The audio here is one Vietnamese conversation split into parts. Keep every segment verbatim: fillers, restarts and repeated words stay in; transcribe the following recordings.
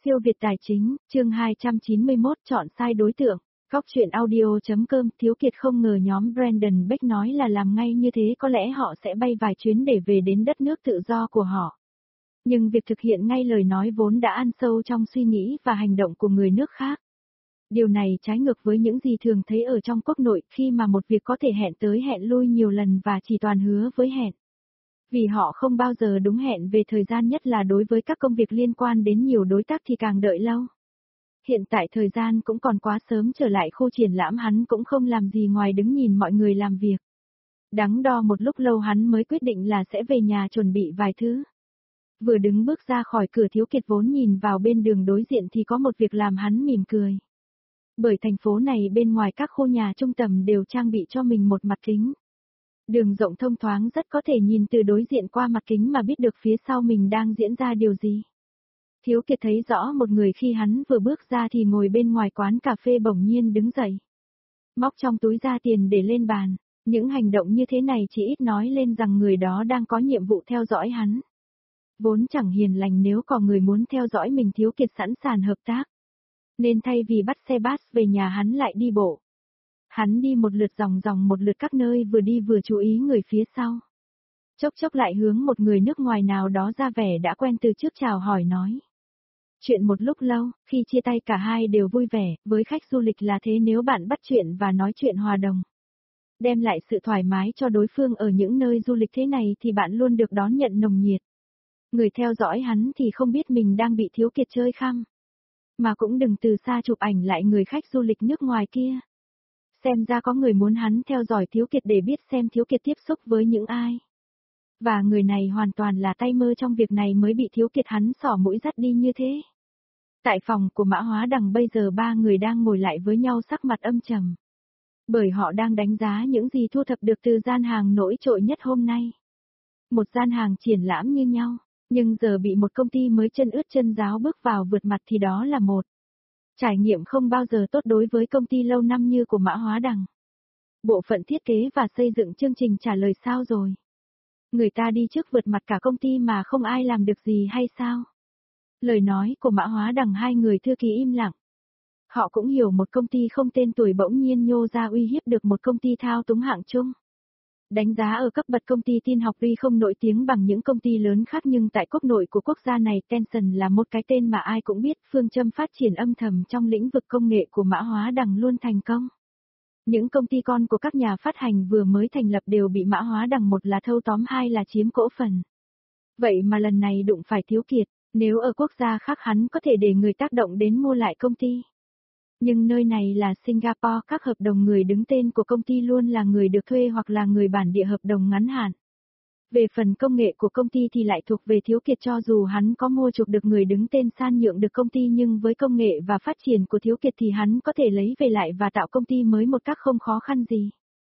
Siêu Việt Tài Chính, chương hai trăm chín mươi mốt chọn sai đối tượng. Góc truyện audio.com Thiếu Kiệt không ngờ nhóm Brandon Beck nói là làm ngay như thế có lẽ họ sẽ bay vài chuyến để về đến đất nước tự do của họ. Nhưng việc thực hiện ngay lời nói vốn đã ăn sâu trong suy nghĩ và hành động của người nước khác. Điều này trái ngược với những gì thường thấy ở trong quốc nội khi mà một việc có thể hẹn tới hẹn lui nhiều lần và chỉ toàn hứa với hẹn. Vì họ không bao giờ đúng hẹn về thời gian, nhất là đối với các công việc liên quan đến nhiều đối tác thì càng đợi lâu. Hiện tại thời gian cũng còn quá sớm trở lại khu triển lãm, hắn cũng không làm gì ngoài đứng nhìn mọi người làm việc. Đắn đo một lúc lâu hắn mới quyết định là sẽ về nhà chuẩn bị vài thứ. Vừa đứng bước ra khỏi cửa, Thiếu Kiệt vốn nhìn vào bên đường đối diện thì có một việc làm hắn mỉm cười. Bởi thành phố này bên ngoài các khu nhà trung tầng đều trang bị cho mình một mặt kính. Đường rộng thông thoáng, rất có thể nhìn từ đối diện qua mặt kính mà biết được phía sau mình đang diễn ra điều gì. Thiếu Kiệt thấy rõ một người khi hắn vừa bước ra thì ngồi bên ngoài quán cà phê bỗng nhiên đứng dậy. Móc trong túi ra tiền để lên bàn, những hành động như thế này chỉ ít nói lên rằng người đó đang có nhiệm vụ theo dõi hắn. Vốn chẳng hiền lành, nếu có người muốn theo dõi mình Thiếu Kiệt sẵn sàng hợp tác. Nên thay vì bắt xe bus về nhà hắn lại đi bộ. Hắn đi một lượt vòng vòng một lượt các nơi, vừa đi vừa chú ý người phía sau. Chốc chốc lại hướng một người nước ngoài nào đó ra vẻ đã quen từ trước chào hỏi nói. Chuyện một lúc lâu, khi chia tay cả hai đều vui vẻ, với khách du lịch là thế, nếu bạn bắt chuyện và nói chuyện hòa đồng. Đem lại sự thoải mái cho đối phương ở những nơi du lịch thế này thì bạn luôn được đón nhận nồng nhiệt. Người theo dõi hắn thì không biết mình đang bị Thiếu Kiệt chơi khăm. Mà cũng đừng từ xa chụp ảnh lại người khách du lịch nước ngoài kia. Xem ra có người muốn hắn theo dõi Thiếu Kiệt để biết xem Thiếu Kiệt tiếp xúc với những ai. Và người này hoàn toàn là tay mơ trong việc này mới bị Thiếu Kiệt hắn xỏ mũi dắt đi như thế. Tại phòng của Mã Hóa Đằng bây giờ ba người đang ngồi lại với nhau sắc mặt âm trầm. Bởi họ đang đánh giá những gì thu thập được từ gian hàng nổi trội nhất hôm nay. Một gian hàng triển lãm như nhau, nhưng giờ bị một công ty mới chân ướt chân ráo bước vào vượt mặt thì đó là một trải nghiệm không bao giờ tốt đối với công ty lâu năm như của Mã Hóa Đằng. Bộ phận thiết kế và xây dựng chương trình trả lời sao rồi? Người ta đi trước vượt mặt cả công ty mà không ai làm được gì hay sao? Lời nói của Mã Hóa Đằng hai người thư ký im lặng. Họ cũng hiểu một công ty không tên tuổi bỗng nhiên nhô ra uy hiếp được một công ty thao túng hạng chung. Đánh giá ở cấp bậc công ty tin học tuy không nổi tiếng bằng những công ty lớn khác, nhưng tại quốc nội của quốc gia này Tencent là một cái tên mà ai cũng biết. Phương châm phát triển âm thầm trong lĩnh vực công nghệ của Mã Hóa Đằng luôn thành công. Những công ty con của các nhà phát hành vừa mới thành lập đều bị Mã Hóa Đằng một là thâu tóm, hai là chiếm cổ phần. Vậy mà lần này đụng phải Thiếu Kiệt, nếu ở quốc gia khác hắn có thể để người tác động đến mua lại công ty. Nhưng nơi này là Singapore, các hợp đồng người đứng tên của công ty luôn là người được thuê hoặc là người bản địa, hợp đồng ngắn hạn. Về phần công nghệ của công ty thì lại thuộc về Thiếu Kiệt, cho dù hắn có mua chuộc được người đứng tên san nhượng được công ty, nhưng với công nghệ và phát triển của Thiếu Kiệt thì hắn có thể lấy về lại và tạo công ty mới một cách không khó khăn gì.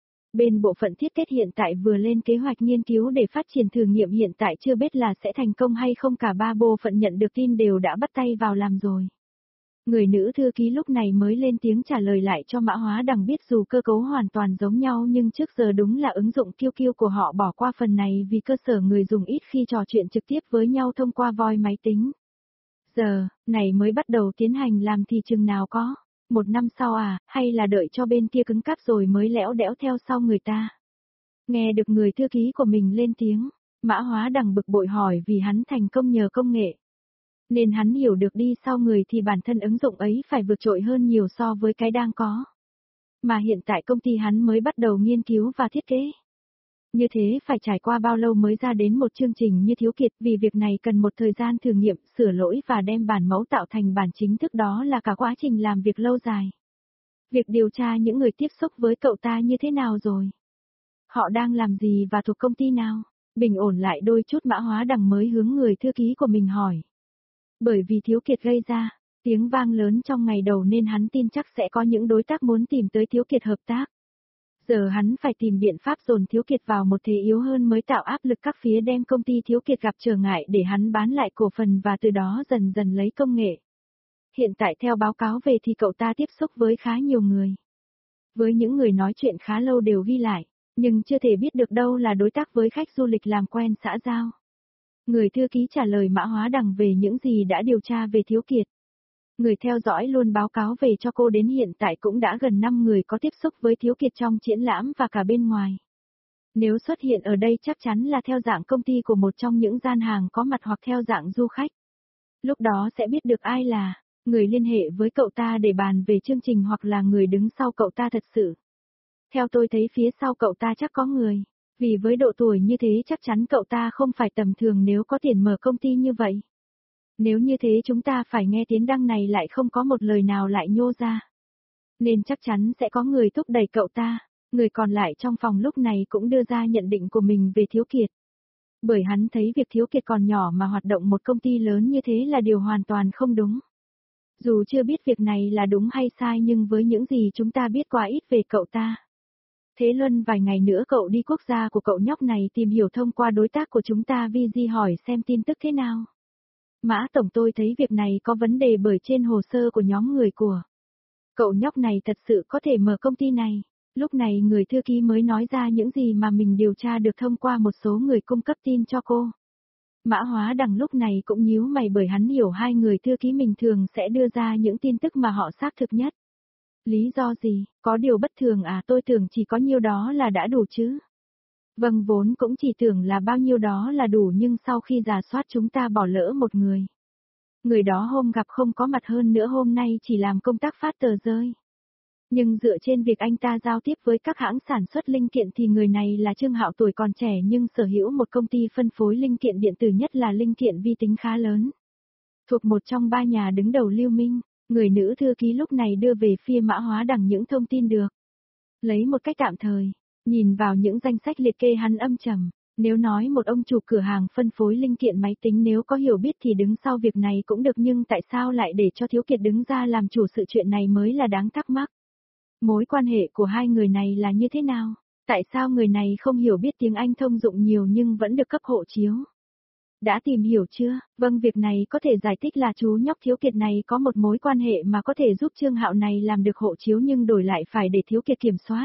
Bên bộ phận thiết kế hiện tại vừa lên kế hoạch nghiên cứu để phát triển thử nghiệm, hiện tại chưa biết là sẽ thành công hay không, cả ba bộ phận nhận được tin đều đã bắt tay vào làm rồi. Người nữ thư ký lúc này mới lên tiếng trả lời lại cho Mã Hóa Đằng biết dù cơ cấu hoàn toàn giống nhau nhưng trước giờ đúng là ứng dụng Q Q của họ bỏ qua phần này vì cơ sở người dùng ít khi trò chuyện trực tiếp với nhau thông qua voice máy tính. Giờ, này mới bắt đầu tiến hành làm thì chừng nào có, một năm sau à, hay là đợi cho bên kia cứng cáp rồi mới lẽo đẽo theo sau người ta. Nghe được người thư ký của mình lên tiếng, Mã Hóa Đằng bực bội hỏi vì hắn thành công nhờ công nghệ. Nên hắn hiểu được đi sau người thì bản thân ứng dụng ấy phải vượt trội hơn nhiều so với cái đang có. Mà hiện tại công ty hắn mới bắt đầu nghiên cứu và thiết kế. Như thế phải trải qua bao lâu mới ra đến một chương trình như Thiếu Kiệt, vì việc này cần một thời gian thử nghiệm, sửa lỗi và đem bản mẫu tạo thành bản chính thức, đó là cả quá trình làm việc lâu dài. Việc điều tra những người tiếp xúc với cậu ta như thế nào rồi? Họ đang làm gì và thuộc công ty nào? Bình ổn lại đôi chút Mã Hóa Đằng mới hướng người thư ký của mình hỏi. Bởi vì Thiếu Kiệt gây ra tiếng vang lớn trong ngày đầu nên hắn tin chắc sẽ có những đối tác muốn tìm tới Thiếu Kiệt hợp tác. Giờ hắn phải tìm biện pháp dồn Thiếu Kiệt vào một thế yếu hơn mới tạo áp lực các phía đem công ty Thiếu Kiệt gặp trở ngại để hắn bán lại cổ phần và từ đó dần dần lấy công nghệ. Hiện tại theo báo cáo về thì cậu ta tiếp xúc với khá nhiều người. Với những người nói chuyện khá lâu đều ghi lại, nhưng chưa thể biết được đâu là đối tác với khách du lịch làm quen xã giao. Người thư ký trả lời Mã Hóa Đằng về những gì đã điều tra về Thiếu Kiệt. Người theo dõi luôn báo cáo về cho cô đến hiện tại cũng đã gần năm người có tiếp xúc với Thiếu Kiệt trong triển lãm và cả bên ngoài. Nếu xuất hiện ở đây chắc chắn là theo dạng công ty của một trong những gian hàng có mặt hoặc theo dạng du khách. Lúc đó sẽ biết được ai là người liên hệ với cậu ta để bàn về chương trình hoặc là người đứng sau cậu ta thật sự. Theo tôi thấy phía sau cậu ta chắc có người, vì với độ tuổi như thế chắc chắn cậu ta không phải tầm thường nếu có tiền mở công ty như vậy. Nếu như thế chúng ta phải nghe tiếng đăng này lại không có một lời nào lại nhô ra. Nên chắc chắn sẽ có người thúc đẩy cậu ta, người còn lại trong phòng lúc này cũng đưa ra nhận định của mình về Thiếu Kiệt. Bởi hắn thấy việc Thiếu Kiệt còn nhỏ mà hoạt động một công ty lớn như thế là điều hoàn toàn không đúng. Dù chưa biết việc này là đúng hay sai nhưng với những gì chúng ta biết quá ít về cậu ta. Thế Luân vài ngày nữa cậu đi quốc gia của cậu nhóc này tìm hiểu thông qua đối tác của chúng ta vi gi hỏi xem tin tức thế nào. Mã Tổng tôi thấy việc này có vấn đề bởi trên hồ sơ của nhóm người của cậu nhóc này thật sự có thể mở công ty này. Lúc này người thư ký mới nói ra những gì mà mình điều tra được thông qua một số người cung cấp tin cho cô. Mã Hóa Đằng lúc này cũng nhíu mày bởi hắn hiểu hai người thư ký mình thường sẽ đưa ra những tin tức mà họ xác thực nhất. Lý do gì, có điều bất thường à, tôi tưởng chỉ có nhiêu đó là đã đủ chứ. Vâng, vốn cũng chỉ tưởng là bao nhiêu đó là đủ nhưng sau khi rà soát chúng ta bỏ lỡ một người. Người đó hôm gặp không có mặt hơn nữa hôm nay chỉ làm công tác phát tờ rơi. Nhưng dựa trên việc anh ta giao tiếp với các hãng sản xuất linh kiện thì người này là Trương Hạo tuổi còn trẻ nhưng sở hữu một công ty phân phối linh kiện điện tử nhất là linh kiện vi tính khá lớn. Thuộc một trong ba nhà đứng đầu Lưu Minh, người nữ thư ký lúc này đưa về phía Mã Hóa Đằng những thông tin được. Lấy một cách tạm thời, nhìn vào những danh sách liệt kê hắn âm trầm. Nếu nói một ông chủ cửa hàng phân phối linh kiện máy tính nếu có hiểu biết thì đứng sau việc này cũng được nhưng tại sao lại để cho Thiếu Kiệt đứng ra làm chủ sự chuyện này mới là đáng thắc mắc. Mối quan hệ của hai người này là như thế nào? Tại sao người này không hiểu biết tiếng Anh thông dụng nhiều nhưng vẫn được cấp hộ chiếu? Đã tìm hiểu chưa? Vâng, việc này có thể giải thích là chú nhóc Thiếu Kiệt này có một mối quan hệ mà có thể giúp Trương Hạo này làm được hộ chiếu nhưng đổi lại phải để Thiếu Kiệt kiểm soát.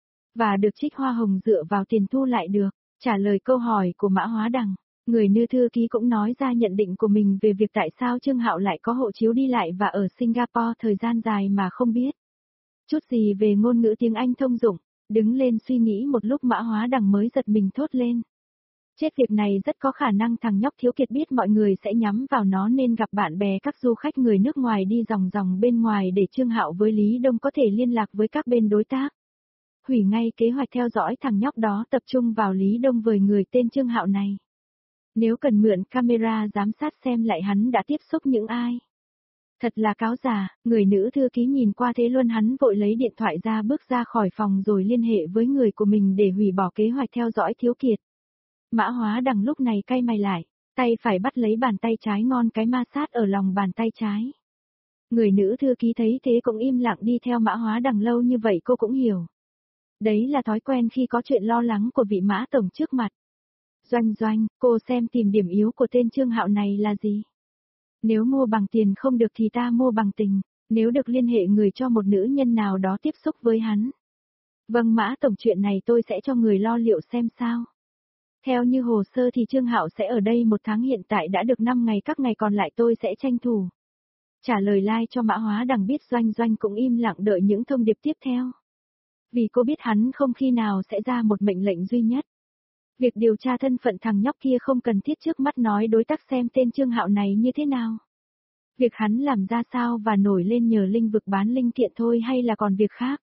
Và được trích hoa hồng dựa vào tiền thu lại được. Trả lời câu hỏi của Mã Hóa Đằng, người nữ thư ký cũng nói ra nhận định của mình về việc tại sao Trương Hạo lại có hộ chiếu đi lại và ở Singapore thời gian dài mà không biết chút gì về ngôn ngữ tiếng Anh thông dụng. Đứng lên suy nghĩ một lúc Mã Hóa Đằng mới giật mình thốt lên. Chết, việc này rất có khả năng thằng nhóc Thiếu Kiệt biết mọi người sẽ nhắm vào nó nên gặp bạn bè các du khách người nước ngoài đi vòng vòng bên ngoài để Trương Hạo với Lý Đông có thể liên lạc với các bên đối tác. Hủy ngay kế hoạch theo dõi thằng nhóc đó, tập trung vào Lý Đông với người tên Trương Hạo này. Nếu cần mượn camera giám sát xem lại hắn đã tiếp xúc những ai. Thật là cáo già, người nữ thư ký nhìn qua thế luôn hắn vội lấy điện thoại ra bước ra khỏi phòng rồi liên hệ với người của mình để hủy bỏ kế hoạch theo dõi Thiếu Kiệt. Mã Hóa Đằng lúc này cay mày lại, tay phải bắt lấy bàn tay trái ngon cái ma sát ở lòng bàn tay trái. Người nữ thư ký thấy thế cũng im lặng đi theo Mã Hóa Đằng lâu như vậy cô cũng hiểu. Đấy là thói quen khi có chuyện lo lắng của vị Mã Tổng trước mặt. Doanh Doanh, cô xem tìm điểm yếu của tên Trương Hạo này là gì? Nếu mua bằng tiền không được thì ta mua bằng tình, nếu được liên hệ người cho một nữ nhân nào đó tiếp xúc với hắn. Vâng Mã Tổng, chuyện này tôi sẽ cho người lo liệu xem sao. Theo như hồ sơ thì Trương Hạo sẽ ở đây một tháng, hiện tại đã được năm ngày, các ngày còn lại tôi sẽ tranh thủ. Trả lời like cho Mã Hóa Đằng biết. Doanh Doanh cũng im lặng đợi những thông điệp tiếp theo. Vì cô biết hắn không khi nào sẽ ra một mệnh lệnh duy nhất. Việc điều tra thân phận thằng nhóc kia không cần thiết trước mắt nói đối tác xem tên Trương Hạo này như thế nào. Việc hắn làm ra sao và nổi lên nhờ linh vực bán linh kiện thôi hay là còn việc khác.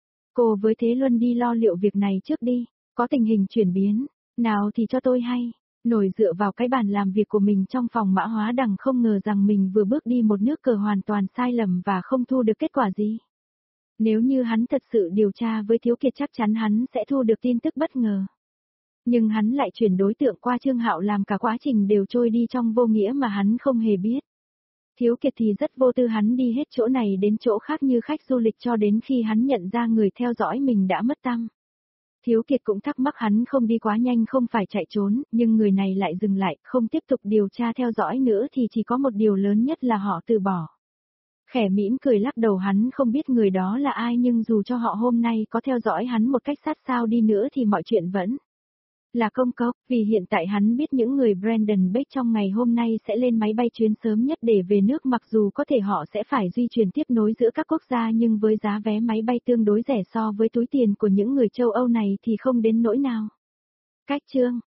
Cô với Thế Luân đi lo liệu việc này trước đi, có tình hình chuyển biến nào thì cho tôi hay. Nổi dựa vào cái bàn làm việc của mình trong phòng, Mã Hóa Đằng không ngờ rằng mình vừa bước đi một nước cờ hoàn toàn sai lầm và không thu được kết quả gì. Nếu như hắn thật sự điều tra với Thiếu Kiệt chắc chắn hắn sẽ thu được tin tức bất ngờ. Nhưng hắn lại chuyển đối tượng qua Trương Hạo làm cả quá trình đều trôi đi trong vô nghĩa mà hắn không hề biết. Thiếu Kiệt thì rất vô tư, hắn đi hết chỗ này đến chỗ khác như khách du lịch cho đến khi hắn nhận ra người theo dõi mình đã mất tăm. Thiếu Kiệt cũng thắc mắc hắn không đi quá nhanh không phải chạy trốn, nhưng người này lại dừng lại, không tiếp tục điều tra theo dõi nữa thì chỉ có một điều lớn nhất là họ từ bỏ. Khẽ mỉm cười lắc đầu, hắn không biết người đó là ai nhưng dù cho họ hôm nay có theo dõi hắn một cách sát sao đi nữa thì mọi chuyện vẫn Là công cốc, vì hiện tại hắn biết những người Brandon Beck trong ngày hôm nay sẽ lên máy bay chuyến sớm nhất để về nước, mặc dù có thể họ sẽ phải di chuyển tiếp nối giữa các quốc gia, nhưng với giá vé máy bay tương đối rẻ so với túi tiền của những người châu Âu này thì không đến nỗi nào. Cách chương